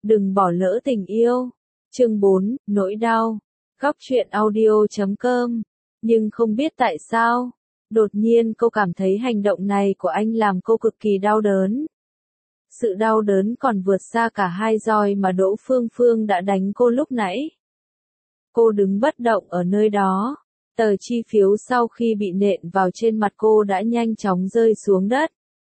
Đừng bỏ lỡ tình yêu. Chương 4, nỗi đau. Góc truyện audio.com. Nhưng không biết tại sao, đột nhiên cô cảm thấy hành động này của anh làm cô cực kỳ đau đớn. Sự đau đớn còn vượt xa cả hai roi mà Đỗ Phương Phương đã đánh cô lúc nãy. Cô đứng bất động ở nơi đó. Tờ chi phiếu sau khi bị nện vào trên mặt cô đã nhanh chóng rơi xuống đất.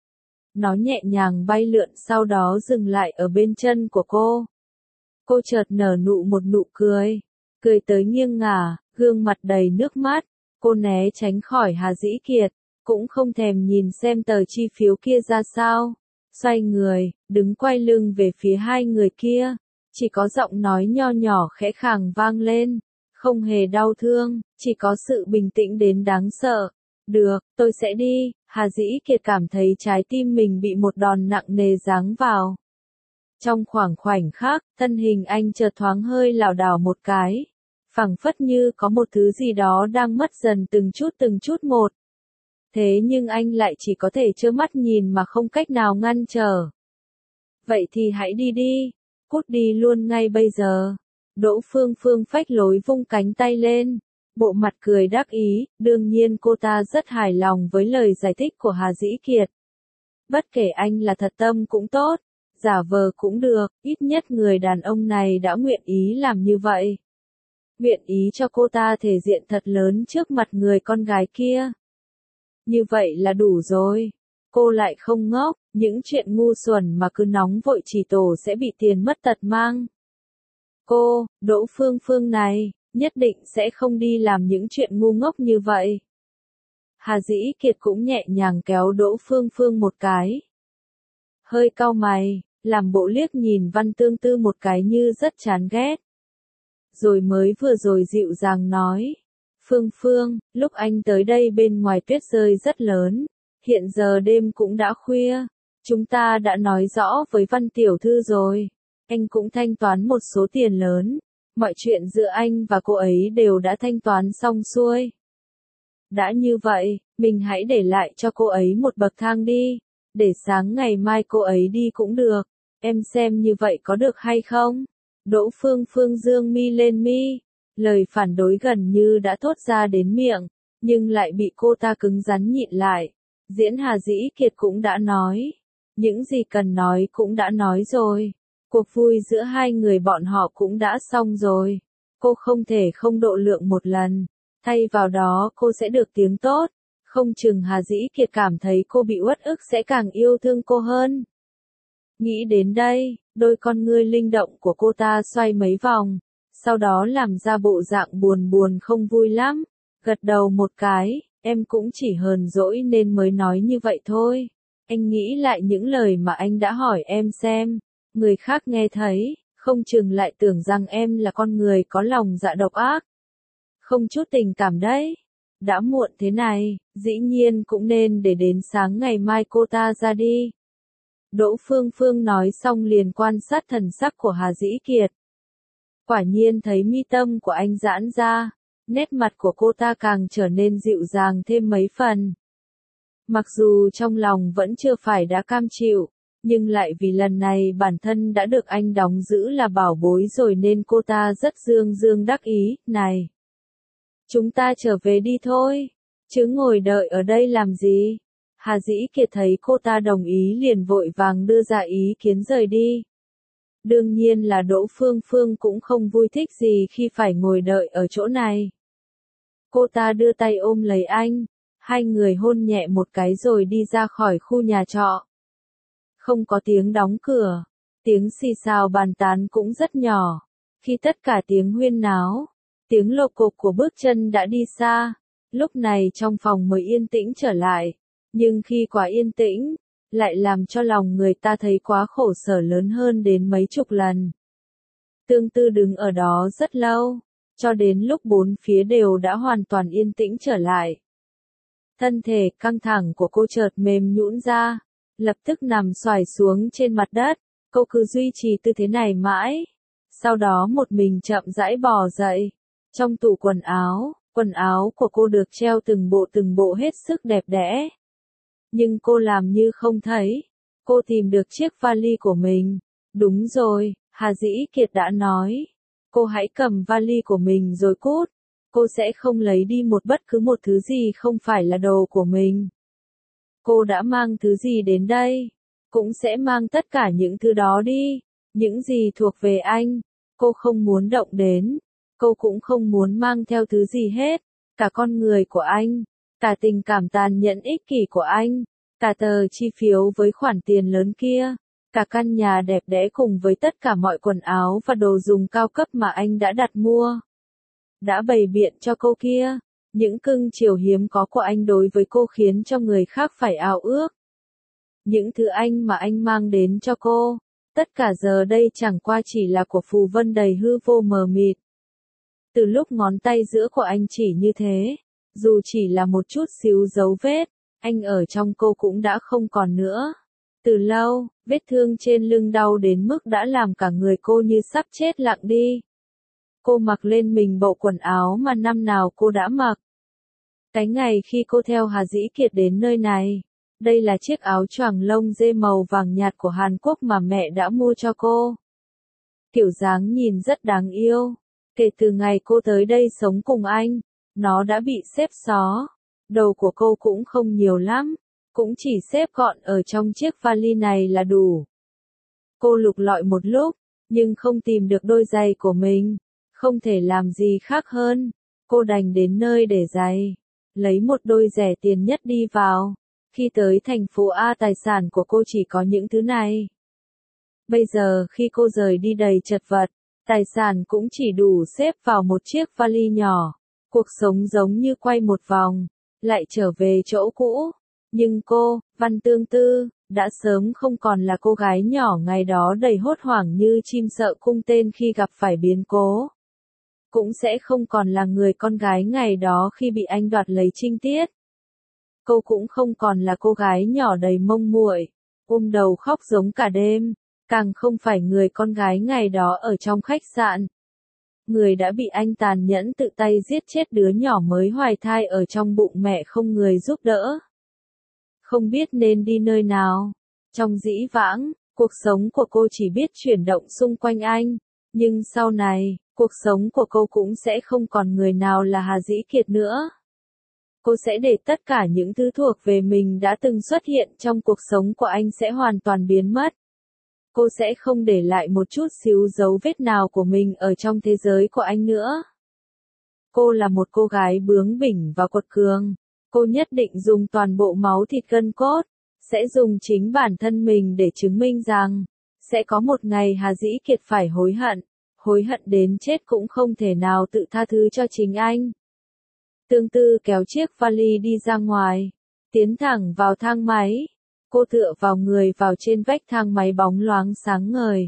Nó nhẹ nhàng bay lượn sau đó dừng lại ở bên chân của cô. Cô chợt nở một nụ cười. Cười tới nghiêng ngả, gương mặt đầy nước mắt. Cô né tránh khỏi Hà Dĩ Kiệt, cũng không thèm nhìn xem tờ chi phiếu kia ra sao. Xoay người, đứng quay lưng về phía hai người kia. Chỉ có giọng nói nho nhỏ khẽ khàng vang lên. Không hề đau thương, chỉ có sự bình tĩnh đến đáng sợ. Được, tôi sẽ đi. Hà Dĩ Kiệt cảm thấy trái tim mình bị một đòn nặng nề giáng vào. Trong khoảng khoảnh khắc, thân hình anh chợt thoáng hơi lảo đảo một cái. Phảng phất như có một thứ gì đó đang mất dần từng chút một. Thế nhưng anh lại chỉ có thể trơ mắt nhìn mà không cách nào ngăn trở. Vậy thì hãy đi đi, cút đi luôn ngay bây giờ. Đỗ Phương Phương phách lối vung cánh tay lên, bộ mặt cười đắc ý, đương nhiên cô ta rất hài lòng với lời giải thích của Hà Dĩ Kiệt. Bất kể anh là thật tâm cũng tốt, giả vờ cũng được, ít nhất người đàn ông này đã nguyện ý làm như vậy. Nguyện ý cho cô ta thể diện thật lớn trước mặt người con gái kia. Như vậy là đủ rồi. Cô lại không ngốc, những chuyện ngu xuẩn mà cứ nóng vội chỉ tổ sẽ bị tiền mất tật mang. Cô, Đỗ Phương Phương này, nhất định sẽ không đi làm những chuyện ngu ngốc như vậy. Hà Dĩ Kiệt cũng nhẹ nhàng kéo Đỗ Phương Phương một cái. Hơi cau mày, làm bộ liếc nhìn Văn Tương Tư một cái như rất chán ghét. Rồi mới vừa rồi dịu dàng nói. Phương Phương, lúc anh tới đây bên ngoài tuyết rơi rất lớn. Hiện giờ đêm cũng đã khuya. Chúng ta đã nói rõ với Văn Tiểu Thư rồi. Anh cũng thanh toán một số tiền lớn. Mọi chuyện giữa anh và cô ấy đều đã thanh toán xong xuôi. Đã như vậy, mình hãy để lại cho cô ấy một bậc thang đi. Để sáng ngày mai cô ấy đi cũng được. Em xem như vậy có được hay không? Đỗ Phương Phương dương mi lên mi. Lời phản đối gần như đã thốt ra đến miệng, nhưng lại bị cô ta cứng rắn nhịn lại. Diễn Hà Dĩ Kiệt cũng đã nói. Những gì cần nói cũng đã nói rồi. Cuộc vui giữa hai người bọn họ cũng đã xong rồi. Cô không thể không độ lượng một lần. Thay vào đó cô sẽ được tiếng tốt. Không chừng Hà Dĩ Kiệt cảm thấy cô bị uất ức sẽ càng yêu thương cô hơn. Nghĩ đến đây, đôi con ngươi linh động của cô ta xoay mấy vòng. Sau đó làm ra bộ dạng buồn không vui lắm. Gật đầu một cái, em cũng chỉ hờn dỗi nên mới nói như vậy thôi. Anh nghĩ lại những lời mà anh đã hỏi em xem. Người khác nghe thấy, không chừng lại tưởng rằng em là con người có lòng dạ độc ác. Không chút tình cảm đấy. Đã muộn thế này, dĩ nhiên cũng nên để đến sáng ngày mai cô ta ra đi. Đỗ Phương Phương nói xong liền quan sát thần sắc của Hà Dĩ Kiệt. Quả nhiên thấy mi tâm của anh giãn ra, nét mặt của cô ta càng trở nên dịu dàng thêm mấy phần. Mặc dù trong lòng vẫn chưa phải đã cam chịu, nhưng lại vì lần này bản thân đã được anh đóng giữ là bảo bối rồi nên cô ta rất dương đắc ý. Này! Chúng ta trở về đi thôi, chứ ngồi đợi ở đây làm gì? Hà Dĩ Kiệt thấy cô ta đồng ý liền vội vàng đưa ra ý kiến rời đi. Đương nhiên là Đỗ Phương Phương cũng không vui thích gì khi phải ngồi đợi ở chỗ này. Cô ta đưa tay ôm lấy anh, hai người hôn nhẹ một cái rồi đi ra khỏi khu nhà trọ. Không có tiếng đóng cửa, tiếng xì xào bàn tán cũng rất nhỏ. Khi tất cả tiếng huyên náo, tiếng lộc cộc của bước chân đã đi xa, lúc này trong phòng mới yên tĩnh trở lại. Nhưng khi quá yên tĩnh, lại làm cho lòng người ta thấy quá khổ sở lớn hơn đến mấy chục lần. Tương Tư đứng ở đó rất lâu, cho đến lúc bốn phía đều đã hoàn toàn yên tĩnh trở lại. Thân thể căng thẳng của cô chợt mềm nhũn ra, lập tức nằm xoài xuống trên mặt đất, cô cứ duy trì tư thế này mãi. Sau đó một mình chậm rãi bò dậy. Trong tủ quần áo của cô được treo từng bộ hết sức đẹp đẽ. Nhưng cô làm như không thấy. Cô tìm được chiếc vali của mình. Đúng rồi, Hà Dĩ Kiệt đã nói. Cô hãy cầm vali của mình rồi cút. Cô sẽ không lấy đi bất cứ một thứ gì không phải là đồ của mình. Cô đã mang thứ gì đến đây? Cũng sẽ mang tất cả những thứ đó đi. Những gì thuộc về anh, cô không muốn động đến. Cô cũng không muốn mang theo thứ gì hết. Cả con người của anh, cả tình cảm tàn nhẫn ích kỷ của anh, cả tờ chi phiếu với khoản tiền lớn kia, cả căn nhà đẹp đẽ cùng với tất cả mọi quần áo và đồ dùng cao cấp mà anh đã đặt mua. Đã bày biện cho cô kia. Những cưng chiều hiếm có của anh đối với cô khiến cho người khác phải ao ước. Những thứ mà anh mang đến cho cô, tất cả giờ đây chẳng qua chỉ là của phù vân đầy hư vô mờ mịt. Từ lúc ngón tay giữa của anh chỉ như thế, dù chỉ là một chút xíu dấu vết, anh ở trong cô cũng đã không còn nữa. Từ lâu, vết thương trên lưng đau đến mức đã làm cả người cô như sắp chết lặng đi. Cô mặc lên mình bộ quần áo mà năm nào cô đã mặc. Cái ngày khi cô theo Hà Dĩ Kiệt đến nơi này, đây là chiếc áo choàng lông dê màu vàng nhạt của Hàn Quốc mà mẹ đã mua cho cô. Kiểu dáng nhìn rất đáng yêu. Kể từ ngày cô tới đây sống cùng anh, nó đã bị xếp xó. Đồ của cô cũng không nhiều lắm, cũng chỉ xếp gọn ở trong chiếc vali này là đủ. Cô lục lọi một lúc, nhưng không tìm được đôi giày của mình. Không thể làm gì khác hơn, cô đành đến nơi để giày. Lấy một đôi rẻ tiền nhất đi vào. Khi tới thành phố A, tài sản của cô chỉ có những thứ này. Bây giờ khi cô rời đi đầy chật vật, tài sản cũng chỉ đủ xếp vào một chiếc vali nhỏ. Cuộc sống giống như quay một vòng, lại trở về chỗ cũ. Nhưng cô, Văn Tương Tư, đã sớm không còn là cô gái nhỏ ngày đó đầy hốt hoảng như chim sợ cung tên khi gặp phải biến cố. Cũng sẽ không còn là người con gái ngày đó khi bị anh đoạt lấy trinh tiết. Cô cũng không còn là cô gái nhỏ đầy mông muội, ôm đầu khóc giống cả đêm, càng không phải người con gái ngày đó ở trong khách sạn. Người đã bị anh tàn nhẫn tự tay giết chết đứa nhỏ mới hoài thai ở trong bụng mẹ không người giúp đỡ. Không biết nên đi nơi nào. Trong dĩ vãng, cuộc sống của cô chỉ biết chuyển động xung quanh anh, nhưng sau này, cuộc sống của cô cũng sẽ không còn người nào là Hà Dĩ Kiệt nữa. Cô sẽ để tất cả những thứ thuộc về mình đã từng xuất hiện trong cuộc sống của anh sẽ hoàn toàn biến mất. Cô sẽ không để lại một chút xíu dấu vết nào của mình ở trong thế giới của anh nữa. Cô là một cô gái bướng bỉnh và quật cường. Cô nhất định dùng toàn bộ máu thịt gân cốt, sẽ dùng chính bản thân mình để chứng minh rằng, sẽ có một ngày Hà Dĩ Kiệt phải hối hận đến chết cũng không thể nào tự tha thứ cho chính anh. Tương Tư kéo chiếc vali đi ra ngoài, tiến thẳng vào thang máy. Cô tựa vào người vào trên vách thang máy bóng loáng sáng ngời.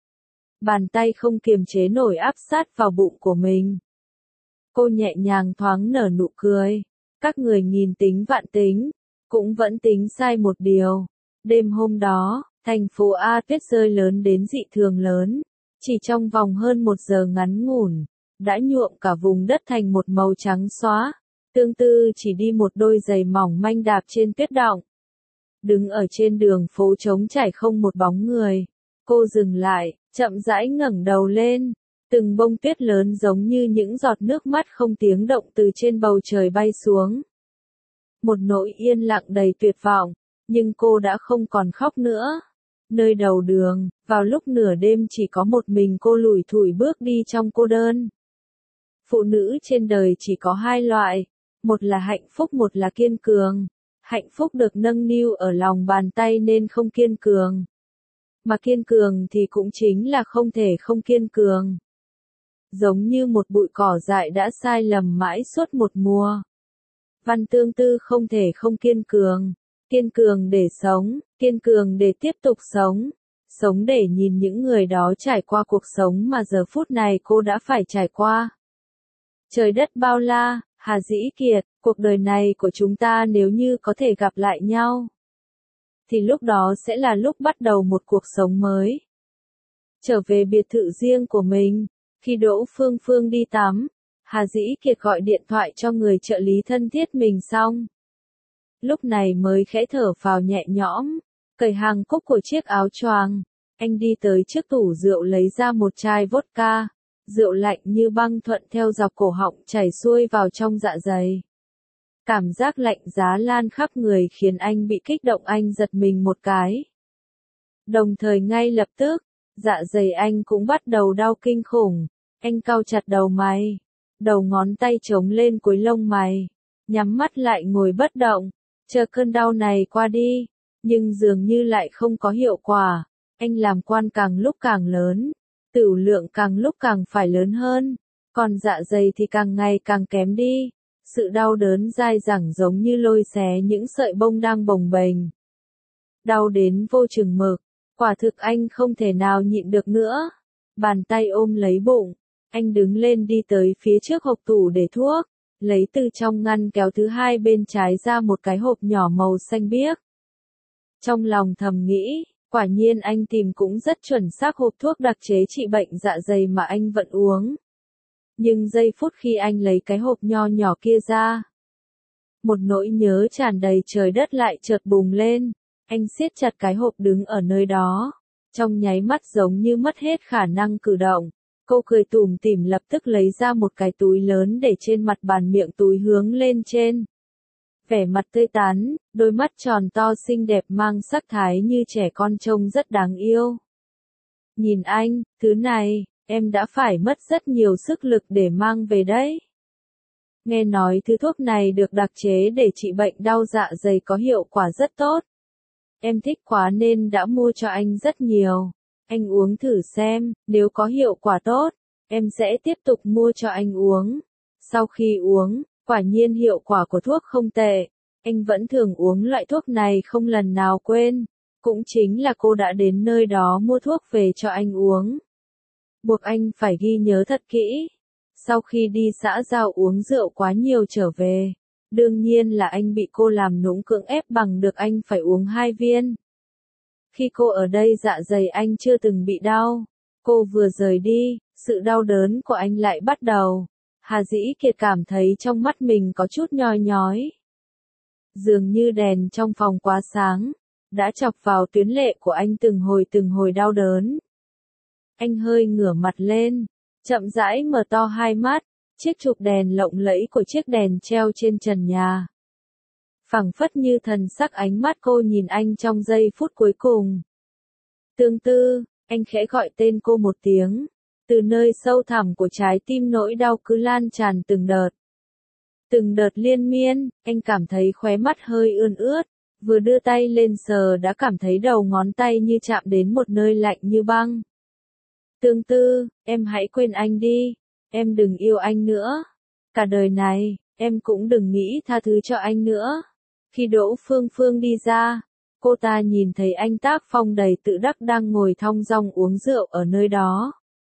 Bàn tay không kiềm chế nổi áp sát vào bụng của mình. Cô nhẹ nhàng thoáng nở nụ cười. Các người nghìn tính vạn tính, cũng vẫn tính sai một điều. Đêm hôm đó, thành phố A tuyết rơi lớn đến dị thường lớn. Chỉ trong vòng hơn 1 giờ ngắn ngủn, đã nhuộm cả vùng đất thành một màu trắng xóa. Tương Tư chỉ đi một đôi giày mỏng manh đạp trên tuyết đọng. Đứng ở trên đường phố trống trải không một bóng người. Cô dừng lại, chậm rãi ngẩng đầu lên. Từng bông tuyết lớn giống như những giọt nước mắt không tiếng động từ trên bầu trời bay xuống. Một nỗi yên lặng đầy tuyệt vọng, nhưng cô đã không còn khóc nữa. Nơi đầu đường, vào lúc nửa đêm chỉ có một mình cô lủi thủi bước đi trong cô đơn. Phụ nữ trên đời chỉ có hai loại, một là hạnh phúc, một là kiên cường. Hạnh phúc được nâng niu ở lòng bàn tay nên không kiên cường. Mà kiên cường thì cũng chính là không thể không kiên cường. Giống như một bụi cỏ dại đã sai lầm mãi suốt một mùa. Văn Tương Tư không thể không kiên cường để sống, kiên cường để tiếp tục sống, sống để nhìn những người đó trải qua cuộc sống mà giờ phút này cô đã phải trải qua. Trời đất bao la, Hà Dĩ Kiệt, cuộc đời này của chúng ta nếu như có thể gặp lại nhau, thì lúc đó sẽ là lúc bắt đầu một cuộc sống mới. Trở về biệt thự riêng của mình, khi Đỗ Phương Phương đi tắm, Hà Dĩ Kiệt gọi điện thoại cho người trợ lý thân thiết mình xong. Lúc này mới khẽ thở phào nhẹ nhõm, cởi hàng cúc của chiếc áo choàng, Anh đi tới trước tủ rượu lấy ra một chai vodka, rượu lạnh như băng thuận theo dọc cổ họng chảy xuôi vào trong dạ dày. Cảm giác lạnh giá lan khắp người khiến anh bị kích động, anh giật mình một cái. Đồng thời ngay lập tức, dạ dày anh cũng bắt đầu đau kinh khủng. Anh cau chặt đầu mày, đầu ngón tay chống lên cuối lông mày, nhắm mắt lại ngồi bất động, chờ cơn đau này qua đi, nhưng dường như lại không có hiệu quả. Anh làm quan càng lúc càng lớn, tửu lượng càng lúc càng phải lớn hơn, còn dạ dày thì càng ngày càng kém đi. Sự đau đớn dai dẳng giống như lôi xé những sợi bông đang bồng bềnh. Đau đến vô chừng mực, quả thực anh không thể nào nhịn được nữa. Bàn tay ôm lấy bụng, anh đứng lên đi tới phía trước hộp tủ để thuốc, lấy từ trong ngăn kéo thứ hai bên trái ra một cái hộp nhỏ màu xanh biếc. Trong lòng thầm nghĩ, quả nhiên anh tìm cũng rất chuẩn xác hộp thuốc đặc chế trị bệnh dạ dày mà anh vẫn uống. Nhưng giây phút khi anh lấy cái hộp nho nhỏ kia ra, một nỗi nhớ tràn đầy trời đất lại chợt bùng lên. Anh siết chặt cái hộp đứng ở nơi đó, trong nháy mắt giống như mất hết khả năng cử động. Cô cười tủm tỉm lập tức lấy ra một cái túi lớn để trên mặt bàn, miệng túi hướng lên trên. Vẻ mặt tươi tắn, đôi mắt tròn to xinh đẹp mang sắc thái như trẻ con trông rất đáng yêu. Nhìn anh, thứ này, em đã phải mất rất nhiều sức lực để mang về đấy. Nghe nói thứ thuốc này được đặc chế để trị bệnh đau dạ dày có hiệu quả rất tốt. Em thích quá nên đã mua cho anh rất nhiều. Anh uống thử xem, nếu có hiệu quả tốt, em sẽ tiếp tục mua cho anh uống. Sau khi uống, quả nhiên hiệu quả của thuốc không tệ. Anh vẫn thường uống loại thuốc này không lần nào quên. Cũng chính là cô đã đến nơi đó mua thuốc về cho anh uống. Buộc anh phải ghi nhớ thật kỹ. Sau khi đi xã giao uống rượu quá nhiều trở về, đương nhiên là anh bị cô làm nũng cưỡng ép bằng được anh phải uống 2 viên. Khi cô ở đây dạ dày anh chưa từng bị đau. Cô vừa rời đi, sự đau đớn của anh lại bắt đầu. Hà Dĩ Kiệt cảm thấy trong mắt mình có chút nhoi nhói. Dường như đèn trong phòng quá sáng, đã chọc vào tuyến lệ của anh từng hồi đau đớn. Anh hơi ngửa mặt lên, chậm rãi mở to hai mắt, chiếc chụp đèn lộng lẫy của chiếc đèn treo trên trần nhà. Phảng phất như thần sắc ánh mắt cô nhìn anh trong giây phút cuối cùng. Tương Tư, anh khẽ gọi tên cô một tiếng. Từ nơi sâu thẳm của trái tim nỗi đau cứ lan tràn từng đợt. Từng đợt liên miên, anh cảm thấy khóe mắt hơi ươn ướt, vừa đưa tay lên sờ đã cảm thấy đầu ngón tay như chạm đến một nơi lạnh như băng. Tương Tư, em hãy quên anh đi, em đừng yêu anh nữa. Cả đời này, em cũng đừng nghĩ tha thứ cho anh nữa. Khi Đỗ Phương Phương đi ra, cô ta nhìn thấy anh Tác Phong đầy tự đắc đang ngồi thong dong uống rượu ở nơi đó.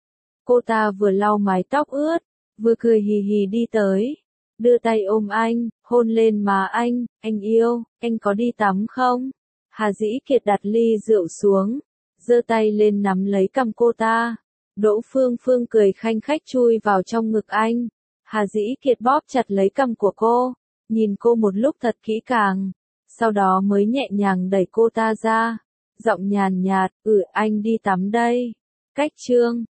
Cô ta vừa lau mái tóc ướt, vừa cười hì hì đi tới, đưa tay ôm anh, hôn lên má anh yêu, anh có đi tắm không? Hà Dĩ Kiệt đặt ly rượu xuống, giơ tay lên nắm lấy cằm cô ta. Đỗ Phương Phương cười khanh khách chui vào trong ngực anh. Hà Dĩ Kiệt bóp chặt lấy cằm của cô, nhìn cô một lúc thật kỹ càng, sau đó mới nhẹ nhàng đẩy cô ta ra, giọng nhàn nhạt, anh đi tắm đây. Cách chương